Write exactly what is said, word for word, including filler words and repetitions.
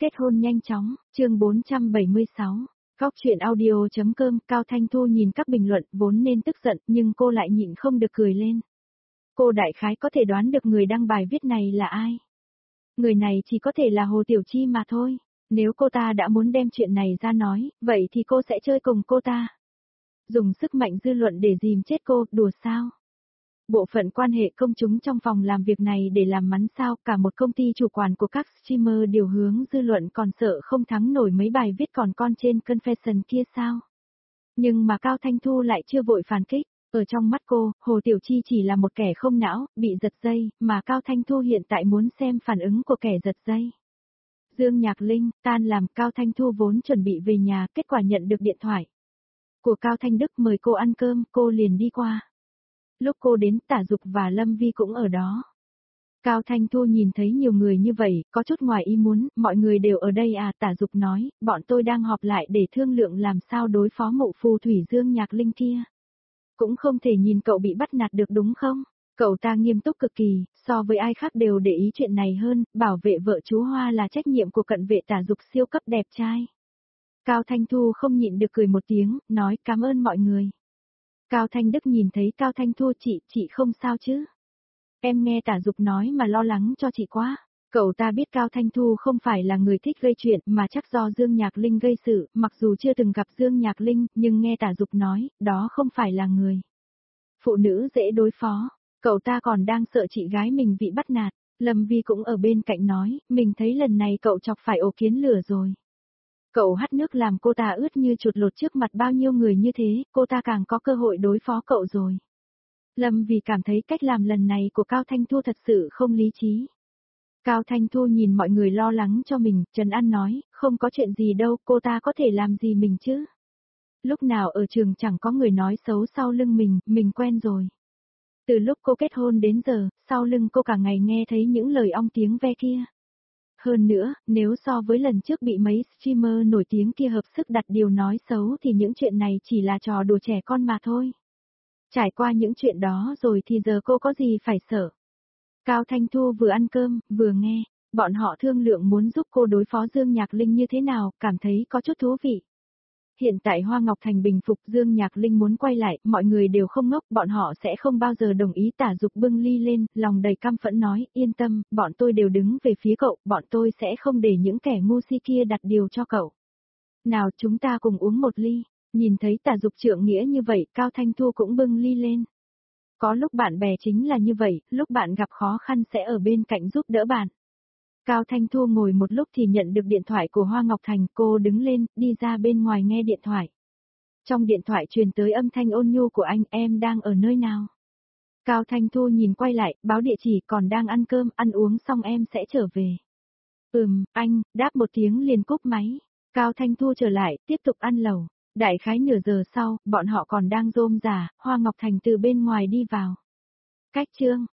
Kết hôn nhanh chóng, chương bốn trăm bảy mươi sáu. Góc truyện audio.com. Cao Thanh Thu nhìn các bình luận vốn nên tức giận nhưng cô lại nhịn không được cười lên. Cô đại khái có thể đoán được người đăng bài viết này là ai. Người này chỉ có thể là Hồ Tiểu Chi mà thôi. Nếu cô ta đã muốn đem chuyện này ra nói, vậy thì cô sẽ chơi cùng cô ta. Dùng sức mạnh dư luận để dìm chết cô, đùa sao? Bộ phận quan hệ công chúng trong phòng làm việc này để làm mắn sao, cả một công ty chủ quản của các streamer điều hướng dư luận còn sợ không thắng nổi mấy bài viết còn con trên Confession kia sao. Nhưng mà Cao Thanh Thu lại chưa vội phản kích, ở trong mắt cô, Hồ Tiểu Chi chỉ là một kẻ không não, bị giật dây, mà Cao Thanh Thu hiện tại muốn xem phản ứng của kẻ giật dây. Dương Nhạc Linh, tan làm, Cao Thanh Thu vốn chuẩn bị về nhà, kết quả nhận được điện thoại của Cao Thanh Đức mời cô ăn cơm, cô liền đi qua. Lúc cô đến, Tả Dục và Lâm Vi cũng ở đó. Cao Thanh Thu nhìn thấy nhiều người như vậy, có chút ngoài ý muốn, mọi người đều ở đây à, Tả Dục nói, bọn tôi đang họp lại để thương lượng làm sao đối phó mụ phù thủy Dương Nhạc Linh kia. Cũng không thể nhìn cậu bị bắt nạt được đúng không? Cậu ta nghiêm túc cực kỳ, so với ai khác đều để ý chuyện này hơn, bảo vệ vợ chú Hoa là trách nhiệm của cận vệ Tả Dục siêu cấp đẹp trai. Cao Thanh Thu không nhịn được cười một tiếng, nói cảm ơn mọi người. Cao Thanh Đức nhìn thấy Cao Thanh Thu, chị, chị không sao chứ? Em nghe Tả Dục nói mà lo lắng cho chị quá. Cậu ta biết Cao Thanh Thu không phải là người thích gây chuyện mà chắc do Dương Nhạc Linh gây sự, mặc dù chưa từng gặp Dương Nhạc Linh, nhưng nghe Tả Dục nói, đó không phải là người phụ nữ dễ đối phó. Cậu ta còn đang sợ chị gái mình bị bắt nạt. Lâm Vi cũng ở bên cạnh nói, mình thấy lần này cậu chọc phải ổ kiến lửa rồi. Cậu hắt nước làm cô ta ướt như chuột lột trước mặt bao nhiêu người như thế, cô ta càng có cơ hội đối phó cậu rồi. Lâm vì cảm thấy cách làm lần này của Cao Thanh Thu thật sự không lý trí. Cao Thanh Thu nhìn mọi người lo lắng cho mình, Trần An nói, không có chuyện gì đâu, cô ta có thể làm gì mình chứ. Lúc nào ở trường chẳng có người nói xấu sau lưng mình, mình quen rồi. Từ lúc cô kết hôn đến giờ, sau lưng cô cả ngày nghe thấy những lời ong tiếng ve kia. Hơn nữa, nếu so với lần trước bị mấy streamer nổi tiếng kia hợp sức đặt điều nói xấu thì những chuyện này chỉ là trò đùa trẻ con mà thôi. Trải qua những chuyện đó rồi thì giờ cô có gì phải sợ. Cao Thanh Thu vừa ăn cơm, vừa nghe, bọn họ thương lượng muốn giúp cô đối phó Dương Nhạc Linh như thế nào, cảm thấy có chút thú vị. Hiện tại Hoa Ngọc Thành bình phục, Dương Nhạc Linh muốn quay lại, mọi người đều không ngốc, bọn họ sẽ không bao giờ đồng ý. Tả Dục bưng ly lên, lòng đầy căm phẫn nói, yên tâm, bọn tôi đều đứng về phía cậu, bọn tôi sẽ không để những kẻ ngu si kia đặt điều cho cậu. Nào chúng ta cùng uống một ly. Nhìn thấy Tả Dục trượng nghĩa như vậy, Cao Thanh Thu cũng bưng ly lên. Có lúc bạn bè chính là như vậy, lúc bạn gặp khó khăn sẽ ở bên cạnh giúp đỡ bạn. Cao Thanh Thu ngồi một lúc thì nhận được điện thoại của Hoa Ngọc Thành, cô đứng lên, đi ra bên ngoài nghe điện thoại. Trong điện thoại truyền tới âm thanh ôn nhu của anh, em đang ở nơi nào? Cao Thanh Thu nhìn quay lại, báo địa chỉ, còn đang ăn cơm, ăn uống xong em sẽ trở về. Ừm, anh, đáp một tiếng liền cúp máy. Cao Thanh Thu trở lại, tiếp tục ăn lẩu. Đại khái nửa giờ sau, bọn họ còn đang rôm rả, Hoa Ngọc Thành từ bên ngoài đi vào. Cách chương.